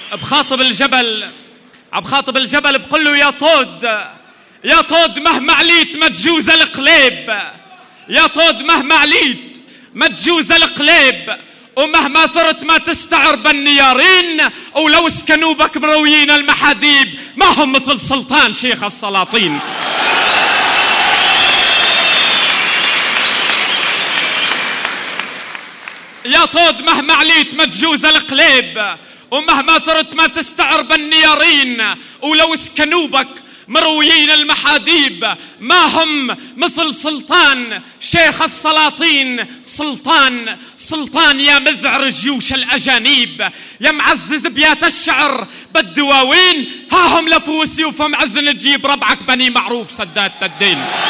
بخاطب الجبل بقول له يا طود مهما عليت ما تجوز القليب، يا طود مهما عليت ما تجوز القليب، ومهما ثرت ما تستعر بالنيارين، ولو سكنوا بك مرويين المحاديب ما هم مثل سلطان شيخ السلاطين. يا طود مهما عليت ما تجوز القليب، ومهما ثرت ما تستعر بالنيارين، ولو سكنوا بك مرويين المحاديب ما هم مثل سلطان شيخ السلاطين. سلطان يا مذعر جيوش الأجانيب، يا معزز بيات الشعر بالدواوين، ها هم لفوا سيوفهم عزن تجيب ربعك بني معروف سداد الدين.